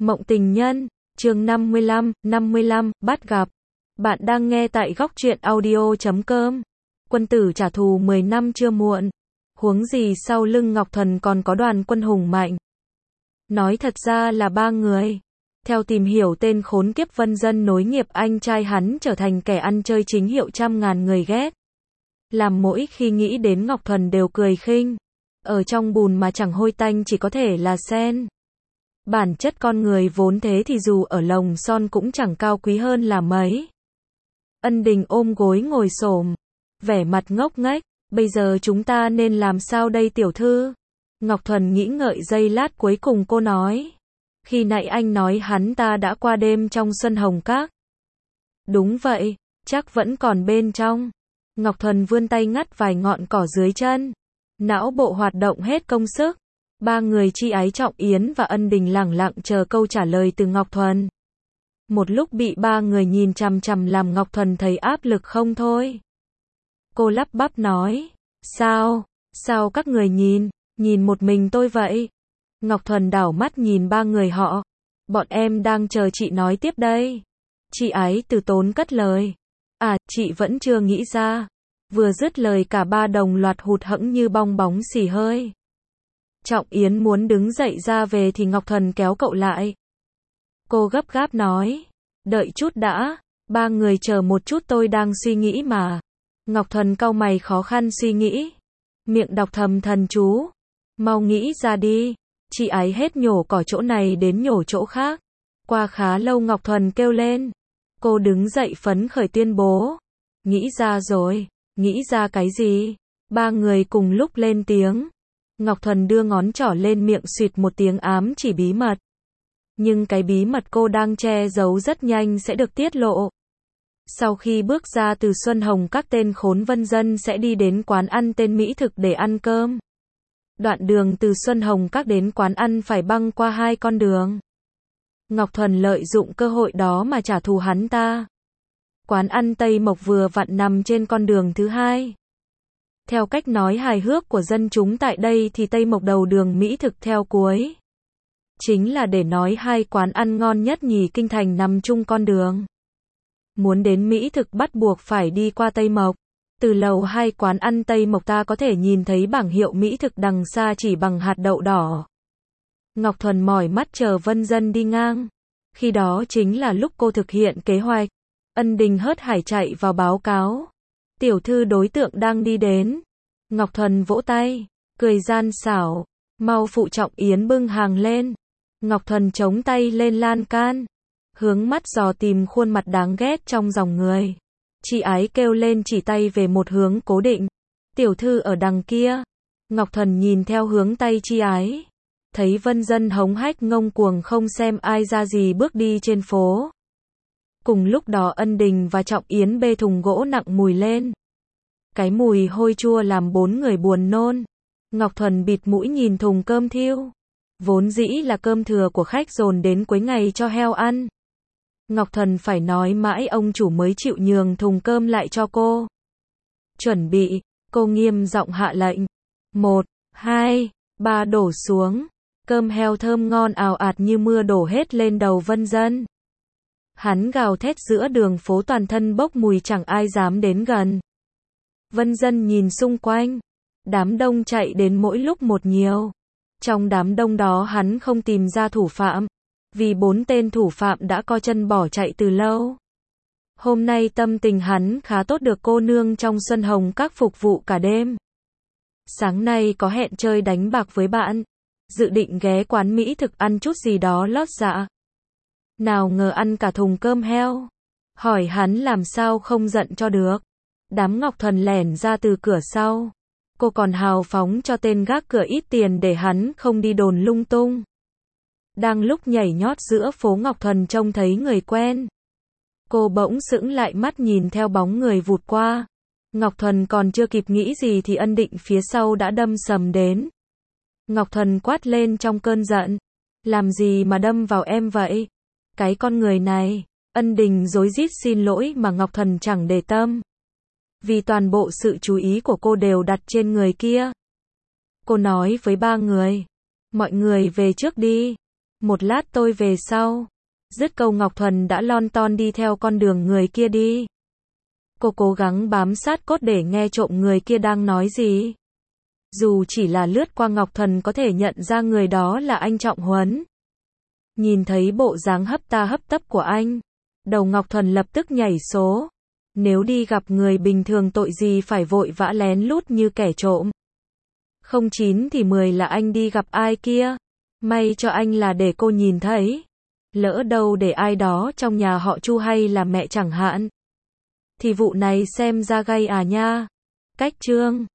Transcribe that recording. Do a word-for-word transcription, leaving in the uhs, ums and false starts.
Mộng tình nhân, chương năm mươi lăm, năm mươi lăm, bắt gặp. Bạn đang nghe tại góc truyện audio chấm com. Quân tử trả thù mười năm chưa muộn. Huống gì sau lưng Ngọc Thuần còn có đoàn quân hùng mạnh. Nói thật ra là ba người. Theo tìm hiểu tên khốn kiếp Vân Dân nối nghiệp anh trai hắn trở thành kẻ ăn chơi chính hiệu trăm ngàn người ghét. Làm mỗi khi nghĩ đến Ngọc Thuần đều cười khinh. Ở trong bùn mà chẳng hôi tanh chỉ có thể là sen. Bản chất con người vốn thế thì dù ở lồng son cũng chẳng cao quý hơn là mấy. Ân Đình ôm gối ngồi xổm, vẻ mặt ngốc nghếch, bây giờ chúng ta nên làm sao đây tiểu thư? Ngọc Thuần nghĩ ngợi giây lát cuối cùng cô nói. Khi nãy anh nói hắn ta đã qua đêm trong Xuân Hồng Các. Đúng vậy, chắc vẫn còn bên trong. Ngọc Thuần vươn tay ngắt vài ngọn cỏ dưới chân. Não bộ hoạt động hết công sức. Ba người Chi Ái, Trọng Yến và Ân Đình lẳng lặng chờ câu trả lời từ Ngọc Thuần. Một lúc bị ba người nhìn chằm chằm làm Ngọc Thuần thấy áp lực không thôi. Cô lắp bắp nói, sao, sao các người nhìn, nhìn một mình tôi vậy? Ngọc Thuần đảo mắt nhìn ba người họ, bọn em đang chờ chị nói tiếp đây. Chi Ái từ tốn cất lời, à, chị vẫn chưa nghĩ ra. Vừa dứt lời cả ba đồng loạt hụt hẫng như bong bóng xì hơi. Trọng Yến muốn đứng dậy ra về thì Ngọc Thuần kéo cậu lại. Cô gấp gáp nói, đợi chút đã, ba người chờ một chút tôi đang suy nghĩ mà. Ngọc Thuần cau mày khó khăn suy nghĩ, miệng đọc thầm thần chú, mau nghĩ ra đi. Chị Ái hết nhổ cỏ chỗ này đến nhổ chỗ khác. Qua khá lâu Ngọc Thuần kêu lên, cô đứng dậy phấn khởi tuyên bố, nghĩ ra rồi, nghĩ ra cái gì? Ba người cùng lúc lên tiếng. Ngọc Thuần đưa ngón trỏ lên miệng xuyệt một tiếng ám chỉ bí mật. Nhưng cái bí mật cô đang che giấu rất nhanh sẽ được tiết lộ. Sau khi bước ra từ Xuân Hồng các tên khốn Vân Dân sẽ đi đến quán ăn tên Mỹ Thực để ăn cơm. Đoạn đường từ Xuân Hồng các đến quán ăn phải băng qua hai con đường. Ngọc Thuần lợi dụng cơ hội đó mà trả thù hắn ta. Quán ăn Tây Mộc vừa vặn nằm trên con đường thứ hai. Theo cách nói hài hước của dân chúng tại đây thì Tây Mộc đầu đường Mỹ Thực theo cuối. Chính là để nói hai quán ăn ngon nhất nhì kinh thành nằm chung con đường. Muốn đến Mỹ Thực bắt buộc phải đi qua Tây Mộc. Từ lầu hai quán ăn Tây Mộc ta có thể nhìn thấy bảng hiệu Mỹ Thực đằng xa chỉ bằng hạt đậu đỏ. Ngọc Thuần mỏi mắt chờ Vân Dân đi ngang. Khi đó chính là lúc cô thực hiện kế hoạch. Ân Đình hớt hải chạy vào báo cáo. Tiểu thư đối tượng đang đi đến. Ngọc Thuần vỗ tay, cười gian xảo, mau phụ Trọng Yến bưng hàng lên. Ngọc Thuần chống tay lên lan can, hướng mắt dò tìm khuôn mặt đáng ghét trong dòng người. Chi Ái kêu lên chỉ tay về một hướng cố định. Tiểu thư ở đằng kia. Ngọc Thuần nhìn theo hướng tay Chi Ái. Thấy Vân Dân hống hách ngông cuồng không xem ai ra gì bước đi trên phố. Cùng lúc đó Ân Đình và Trọng Yến bê thùng gỗ nặng mùi lên. Cái mùi hôi chua làm bốn người buồn nôn. Ngọc Thuần bịt mũi nhìn thùng cơm thiêu. Vốn dĩ là cơm thừa của khách dồn đến cuối ngày cho heo ăn. Ngọc Thuần phải nói mãi ông chủ mới chịu nhường thùng cơm lại cho cô. Chuẩn bị, cô nghiêm giọng hạ lệnh. Một, hai, ba đổ xuống. Cơm heo thơm ngon ào ạt như mưa đổ hết lên đầu Vân Dân. Hắn gào thét giữa đường phố toàn thân bốc mùi chẳng ai dám đến gần. Vân Dân nhìn xung quanh. Đám đông chạy đến mỗi lúc một nhiều. Trong đám đông đó hắn không tìm ra thủ phạm. Vì bốn tên thủ phạm đã co chân bỏ chạy từ lâu. Hôm nay tâm tình hắn khá tốt được cô nương trong Xuân Hồng các phục vụ cả đêm. Sáng nay có hẹn chơi đánh bạc với bạn. Dự định ghé quán Mỹ Thực ăn chút gì đó lót dạ. Nào ngờ ăn cả thùng cơm heo. Hỏi hắn làm sao không giận cho được. Đám Ngọc Thuần lẻn ra từ cửa sau. Cô còn hào phóng cho tên gác cửa ít tiền để hắn không đi đồn lung tung. Đang lúc nhảy nhót giữa phố Ngọc Thuần trông thấy người quen. Cô bỗng sững lại mắt nhìn theo bóng người vụt qua. Ngọc Thuần còn chưa kịp nghĩ gì thì Ân Định phía sau đã đâm sầm đến. Ngọc Thuần quát lên trong cơn giận. Làm gì mà đâm vào em vậy? Cái con người này. Ân Đình rối rít xin lỗi mà Ngọc Thuần chẳng để tâm. Vì toàn bộ sự chú ý của cô đều đặt trên người kia. Cô nói với ba người. Mọi người về trước đi. Một lát tôi về sau. Dứt câu Ngọc Thuần đã lon ton đi theo con đường người kia đi. Cô cố gắng bám sát cốt để nghe trộm người kia đang nói gì. Dù chỉ là lướt qua Ngọc Thuần có thể nhận ra người đó là anh Trọng Huấn. Nhìn thấy bộ dáng hấp ta hấp tấp của anh, đầu Ngọc Thuần lập tức nhảy số. Nếu đi gặp người bình thường tội gì phải vội vã lén lút như kẻ trộm. Không chín thì mười là anh đi gặp ai kia. May cho anh là để cô nhìn thấy. Lỡ đâu để ai đó trong nhà họ Chu hay là mẹ chẳng hạn. Thì vụ này xem ra gay à nha. Cách chương